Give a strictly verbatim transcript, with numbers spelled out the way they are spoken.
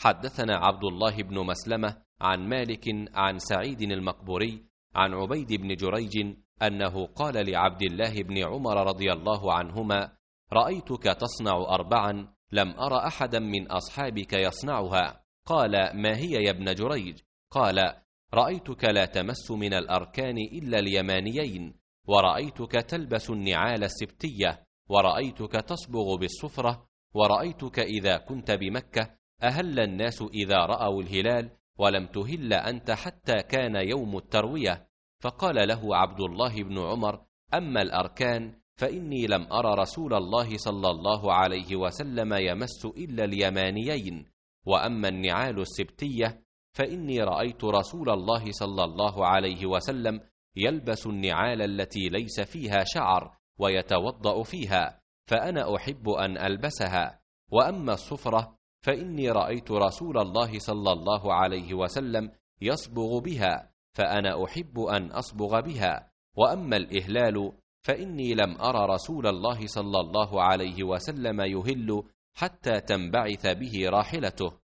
حدثنا عبد الله بن مسلمة عن مالك عن سعيد المقبوري عن عبيد بن جريج أنه قال لعبد الله بن عمر رضي الله عنهما: رأيتك تصنع أربعا لم أر أحدا من أصحابك يصنعها. قال: ما هي يا ابن جريج؟ قال: رأيتك لا تمس من الأركان إلا اليمانيين، ورأيتك تلبس النعال السبتية، ورأيتك تصبغ بالصفرة، ورأيتك إذا كنت بمكة أهل الناس إذا رأوا الهلال، ولم تهل أنت حتى كان يوم التروية. فقال له عبد الله بن عمر: أما الأركان فإني لم أر رسول الله صلى الله عليه وسلم يمس إلا اليمانيين، وأما النعال السبتية فإني رأيت رسول الله صلى الله عليه وسلم يلبس النعال التي ليس فيها شعر ويتوضأ فيها، فأنا أحب أن ألبسها. وأما الصفرة فإني رأيت رسول الله صلى الله عليه وسلم يصبغ بها، فأنا أحب أن أصبغ بها. وأما الإهلال فإني لم أر رسول الله صلى الله عليه وسلم يهل حتى تنبعث به راحلته.